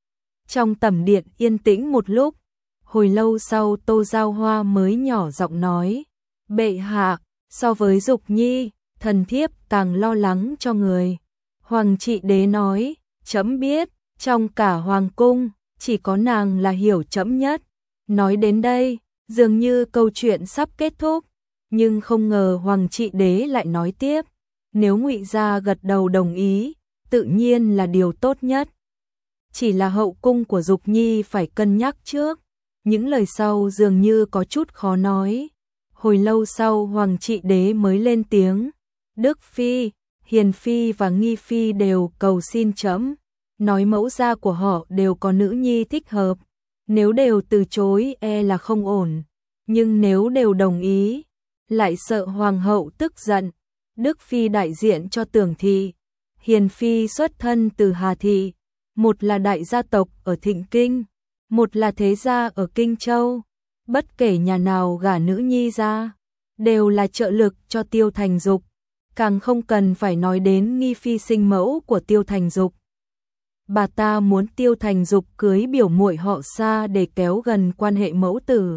Trong tẩm điện yên tĩnh một lúc, hồi lâu sau Tô Giao Hoa mới nhỏ giọng nói, bệ hạ, so với Dục Nhi, thần thiếp càng lo lắng cho người. Hoàng trị đế nói, trẫm biết, trong cả hoàng cung, chỉ có nàng là hiểu trẫm nhất. Nói đến đây, dường như câu chuyện sắp kết thúc, nhưng không ngờ hoàng trị đế lại nói tiếp, nếu Ngụy gia gật đầu đồng ý, tự nhiên là điều tốt nhất. Chỉ là hậu cung của Dục Nhi phải cân nhắc trước. Những lời sau dường như có chút khó nói. Hồi lâu sau hoàng trị đế mới lên tiếng, Đức Phi, Hiền Phi và Nghi Phi đều cầu xin trẫm, nói mẫu gia của họ đều có nữ nhi thích hợp, nếu đều từ chối e là không ổn, nhưng nếu đều đồng ý, lại sợ hoàng hậu tức giận. Đức Phi đại diện cho Tưởng thị, Hiền Phi xuất thân từ Hà thị, một là đại gia tộc ở Thịnh Kinh, một là thế gia ở Kinh Châu, bất kể nhà nào gả nữ nhi ra, đều là trợ lực cho Tiêu Thành Dục, càng không cần phải nói đến Nghi Phi sinh mẫu của Tiêu Thành Dục. Bà ta muốn Tiêu Thành Dục cưới biểu muội họ Sa để kéo gần quan hệ mẫu tử,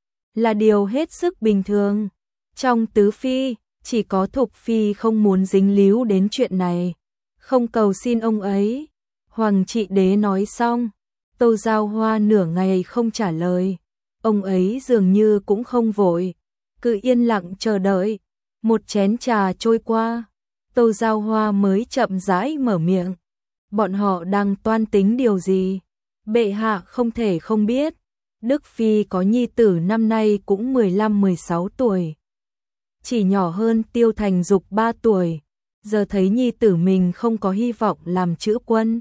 là điều hết sức bình thường. Trong tứ phi, chỉ có Thục Phi không muốn dính líu đến chuyện này, không cầu xin ông ấy. Hoàng trị đế nói xong, Tô Giao Hoa nửa ngày không trả lời, ông ấy dường như cũng không vội, cứ yên lặng chờ đợi. Một chén trà trôi qua, Tô Giao Hoa mới chậm rãi mở miệng, bọn họ đang toan tính điều gì? Bệ hạ không thể không biết, Đức Phi có nhi tử năm nay cũng mười lăm mười sáu tuổi, chỉ nhỏ hơn Tiêu Thành Dục ba tuổi, giờ thấy nhi tử mình không có hy vọng làm chữ quân,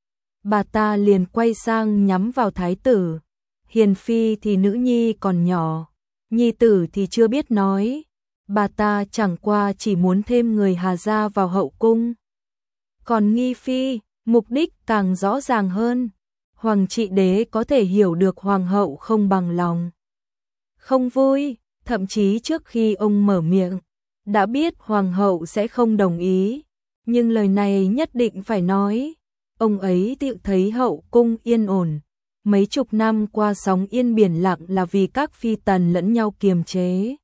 bà ta liền quay sang nhắm vào thái tử. Hiền Phi thì nữ nhi còn nhỏ, nhi tử thì chưa biết nói, bà ta chẳng qua chỉ muốn thêm người Hà gia vào hậu cung. Còn Nghi Phi, mục đích càng rõ ràng hơn. Hoàng trị đế có thể hiểu được hoàng hậu không bằng lòng, không vui, thậm chí trước khi ông mở miệng, đã biết hoàng hậu sẽ không đồng ý, nhưng lời này nhất định phải nói. Ông ấy tự thấy hậu cung yên ổn, mấy chục năm qua sóng yên biển lặng là vì các phi tần lẫn nhau kiềm chế.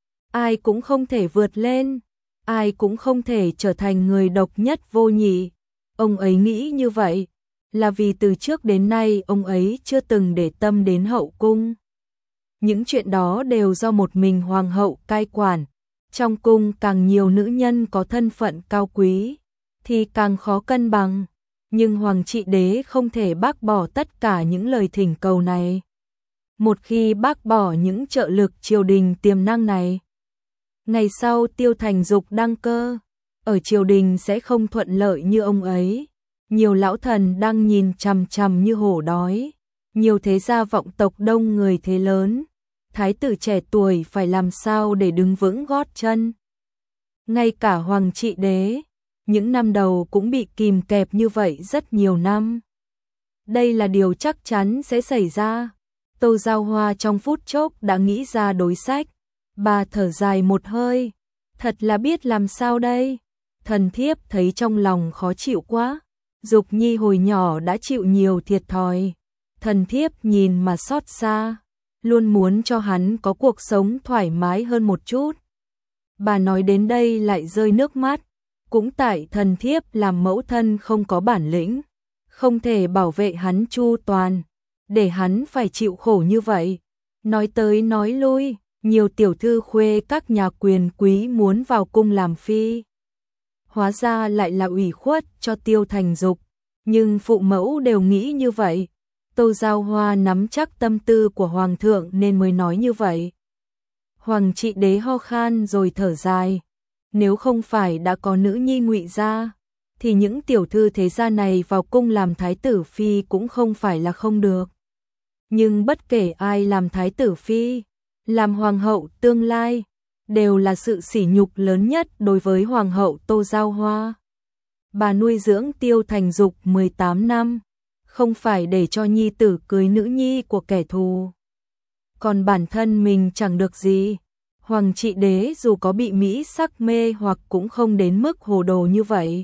Ai cũng không thể vượt lên, ai cũng không thể trở thành người độc nhất vô nhị. Ông ấy nghĩ như vậy, là vì từ trước đến nay ông ấy chưa từng để tâm đến hậu cung. Những chuyện đó đều do một mình hoàng hậu cai quản. Trong cung càng nhiều nữ nhân có thân phận cao quý, thì càng khó cân bằng. Nhưng hoàng trị đế không thể bác bỏ tất cả những lời thỉnh cầu này. Một khi bác bỏ những trợ lực triều đình tiềm năng này, ngày sau Tiêu Thành Dục đăng cơ, ở triều đình sẽ không thuận lợi như ông ấy. Nhiều lão thần đang nhìn chằm chằm như hổ đói, nhiều thế gia vọng tộc đông người thế lớn, thái tử trẻ tuổi phải làm sao để đứng vững gót chân. Ngay cả Hoàng Trị Đế, những năm đầu cũng bị kìm kẹp như vậy rất nhiều năm. Đây là điều chắc chắn sẽ xảy ra. Tô Giao Hoa trong phút chốc đã nghĩ ra đối sách. Bà thở dài một hơi, thật là biết làm sao đây. Thần thiếp thấy trong lòng khó chịu quá. Dục Nhi hồi nhỏ đã chịu nhiều thiệt thòi. Thần thiếp nhìn mà xót xa, luôn muốn cho hắn có cuộc sống thoải mái hơn một chút. Bà nói đến đây lại rơi nước mắt. Cũng tại thần thiếp làm mẫu thân không có bản lĩnh, không thể bảo vệ hắn chu toàn, để hắn phải chịu khổ như vậy. Nói tới nói lui, nhiều tiểu thư khuê các nhà quyền quý muốn vào cung làm phi. Hóa ra lại là ủy khuất cho Tiêu Thành Dục, nhưng phụ mẫu đều nghĩ như vậy. Tô Giao Hoa nắm chắc tâm tư của Hoàng thượng nên mới nói như vậy. Hoàng Trị Đế ho khan rồi thở dài. Nếu không phải đã có nữ nhi Ngụy gia, thì những tiểu thư thế gia này vào cung làm thái tử phi cũng không phải là không được. Nhưng bất kể ai làm thái tử phi, làm hoàng hậu tương lai, đều là sự sỉ nhục lớn nhất đối với hoàng hậu Tô Giao Hoa. Bà nuôi dưỡng Tiêu Thành Dục mười tám năm, không phải để cho nhi tử cưới nữ nhi của kẻ thù. Còn bản thân mình chẳng được gì. Hoàng Trị Đế dù có bị mỹ sắc mê hoặc cũng không đến mức hồ đồ như vậy.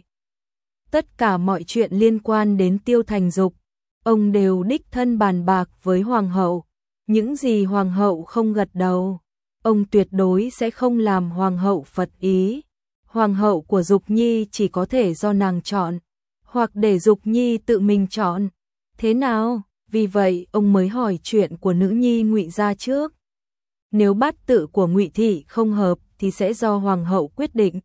Tất cả mọi chuyện liên quan đến Tiêu Thành Dục, ông đều đích thân bàn bạc với hoàng hậu. Những gì hoàng hậu không gật đầu, ông tuyệt đối sẽ không làm hoàng hậu phật ý. Hoàng hậu của Dục Nhi chỉ có thể do nàng chọn, hoặc để Dục Nhi tự mình chọn. Thế nào? Vì vậy ông mới hỏi chuyện của nữ nhi Ngụy gia trước. Nếu bát tự của Ngụy thị không hợp thì sẽ do hoàng hậu quyết định,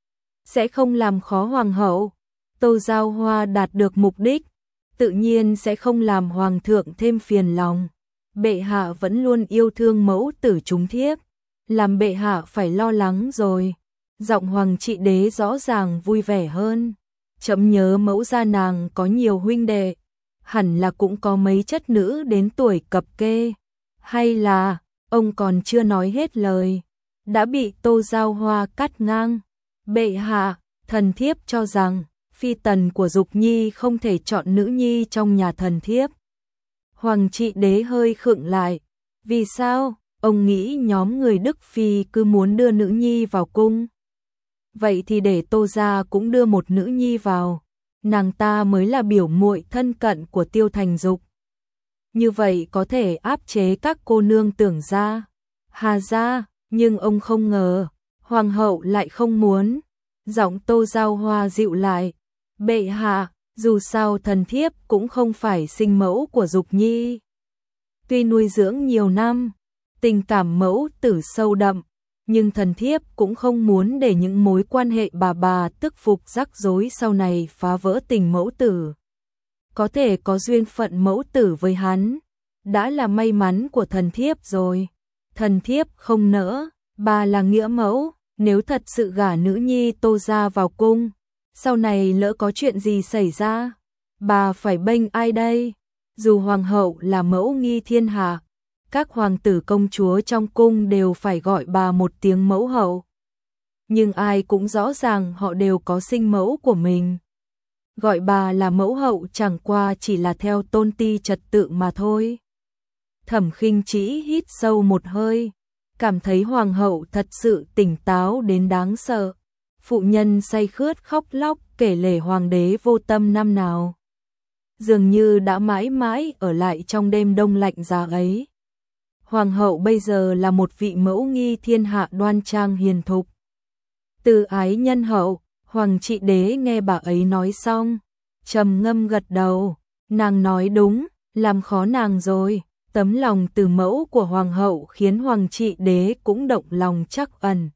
sẽ không làm khó hoàng hậu. Tô Giao Hoa đạt được mục đích, tự nhiên sẽ không làm hoàng thượng thêm phiền lòng. Bệ hạ vẫn luôn yêu thương mẫu tử chúng thiếp, làm bệ hạ phải lo lắng rồi. Giọng Hoàng Trị Đế rõ ràng vui vẻ hơn. Chậm nhớ mẫu gia nàng có nhiều huynh đệ, hẳn là cũng có mấy chất nữ đến tuổi cập kê. Hay là ông còn chưa nói hết lời, đã bị Tô Giao Hoa cắt ngang. Bệ hạ, thần thiếp cho rằng phi tần của Dục Nhi không thể chọn nữ nhi trong nhà thần thiếp. Hoàng Trị Đế hơi khựng lại. Vì sao? Ông nghĩ nhóm người Đức Phi cứ muốn đưa nữ nhi vào cung. Vậy thì để Tô gia cũng đưa một nữ nhi vào. Nàng ta mới là biểu muội thân cận của Tiêu Thành Dục. Như vậy có thể áp chế các cô nương tưởng ra, Hà gia, nhưng ông không ngờ, hoàng hậu lại không muốn. Giọng Tô Giao Hoa dịu lại. Bệ hạ, dù sao thần thiếp cũng không phải sinh mẫu của Dục Nhi. Tuy nuôi dưỡng nhiều năm, tình cảm mẫu tử sâu đậm, nhưng thần thiếp cũng không muốn để những mối quan hệ bà bà tức phục rắc rối sau này phá vỡ tình mẫu tử. Có thể có duyên phận mẫu tử với hắn, đã là may mắn của thần thiếp rồi. Thần thiếp không nỡ, bà là nghĩa mẫu, nếu thật sự gả nữ nhi Tô gia vào cung, sau này lỡ có chuyện gì xảy ra, bà phải bênh ai đây? Dù hoàng hậu là mẫu nghi thiên hạ, các hoàng tử công chúa trong cung đều phải gọi bà một tiếng mẫu hậu. Nhưng ai cũng rõ ràng họ đều có sinh mẫu của mình. Gọi bà là mẫu hậu chẳng qua chỉ là theo tôn ti trật tự mà thôi. Thẩm Khinh Trĩ hít sâu một hơi, cảm thấy hoàng hậu thật sự tỉnh táo đến đáng sợ. Phụ nhân say khướt khóc lóc kể lể hoàng đế vô tâm năm nào. Dường như đã mãi mãi ở lại trong đêm đông lạnh giá ấy. Hoàng hậu bây giờ là một vị mẫu nghi thiên hạ đoan trang hiền thục, từ ái nhân hậu. Hoàng Trị Đế nghe bà ấy nói xong, trầm ngâm gật đầu. Nàng nói đúng, làm khó nàng rồi. Tấm lòng từ mẫu của hoàng hậu khiến Hoàng Trị Đế cũng động lòng trắc ẩn.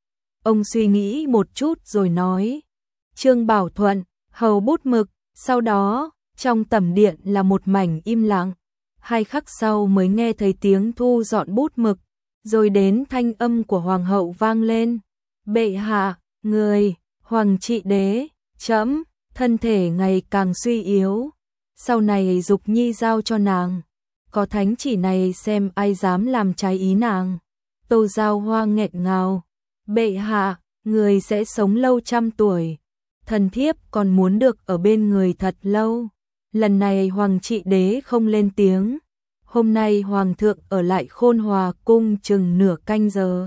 Ông suy nghĩ một chút rồi nói. Trương Bảo Thuận, hầu bút mực. Sau đó, trong tẩm điện là một mảnh im lặng. Hai khắc sau mới nghe thấy tiếng thu dọn bút mực, rồi đến thanh âm của hoàng hậu vang lên. Bệ hạ, người. Hoàng trị đế, trẫm, thân thể ngày càng suy yếu, sau này Dục Nhi giao cho nàng, có thánh chỉ này xem ai dám làm trái ý nàng. Tô Giao Hoa nghẹn ngào, bệ hạ, người sẽ sống lâu trăm tuổi, thần thiếp còn muốn được ở bên người thật lâu. Lần này Hoàng trị đế không lên tiếng, hôm nay Hoàng thượng ở lại Khôn Hòa cung chừng nửa canh giờ.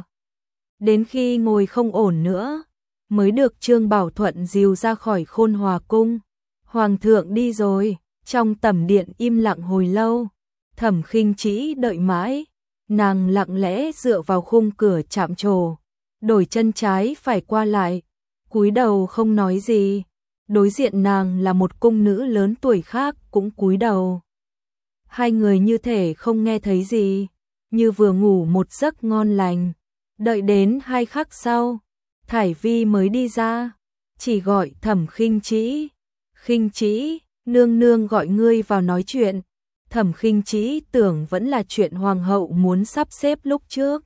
Đến khi ngồi không ổn nữa, mới được Trương Bảo Thuận dìu ra khỏi Khôn Hòa cung. Hoàng thượng đi rồi, trong tẩm điện im lặng hồi lâu, Thẩm Khinh Trĩ đợi mãi, nàng lặng lẽ dựa vào khung cửa chạm trổ, đổi chân trái phải qua lại, cúi đầu không nói gì. Đối diện nàng là một cung nữ lớn tuổi khác cũng cúi đầu. Hai người như thể không nghe thấy gì, như vừa ngủ một giấc ngon lành. Đợi đến hai khắc sau, Thải Vi mới đi ra, chỉ gọi Thẩm Khinh Trĩ. Khinh Trĩ, nương nương gọi ngươi vào nói chuyện. Thẩm Khinh Trĩ tưởng vẫn là chuyện hoàng hậu muốn sắp xếp lúc trước,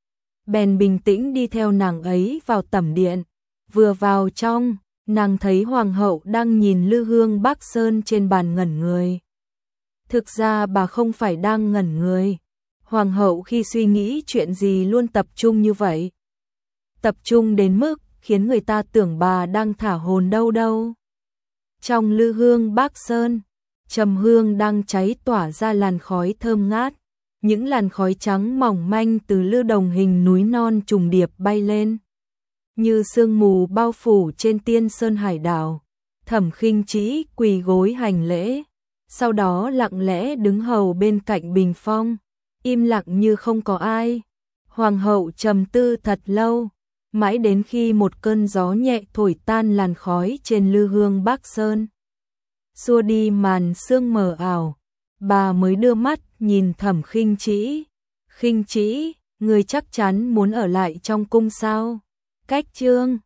bèn bình tĩnh đi theo nàng ấy vào tẩm điện. Vừa vào trong, nàng thấy hoàng hậu đang nhìn lư hương Bắc Sơn trên bàn ngẩn người. Thực ra bà không phải đang ngẩn người, hoàng hậu khi suy nghĩ chuyện gì luôn tập trung như vậy. Tập trung đến mức khiến người ta tưởng bà đang thả hồn đâu đâu. Trong lư hương Bắc Sơn, trầm hương đang cháy tỏa ra làn khói thơm ngát, những làn khói trắng mỏng manh từ lư đồng hình núi non trùng điệp bay lên, như sương mù bao phủ trên Tiên Sơn hải đảo. Thẩm Khinh Trĩ quỳ gối hành lễ, sau đó lặng lẽ đứng hầu bên cạnh bình phong, im lặng như không có ai. Hoàng hậu trầm tư thật lâu, mãi đến khi một cơn gió nhẹ thổi tan làn khói trên lư hương Bắc Sơn, xua đi màn sương mờ ảo, bà mới đưa mắt nhìn Thẩm Khinh Trĩ. Khinh Trĩ, người chắc chắn muốn ở lại trong cung sao? Cách chương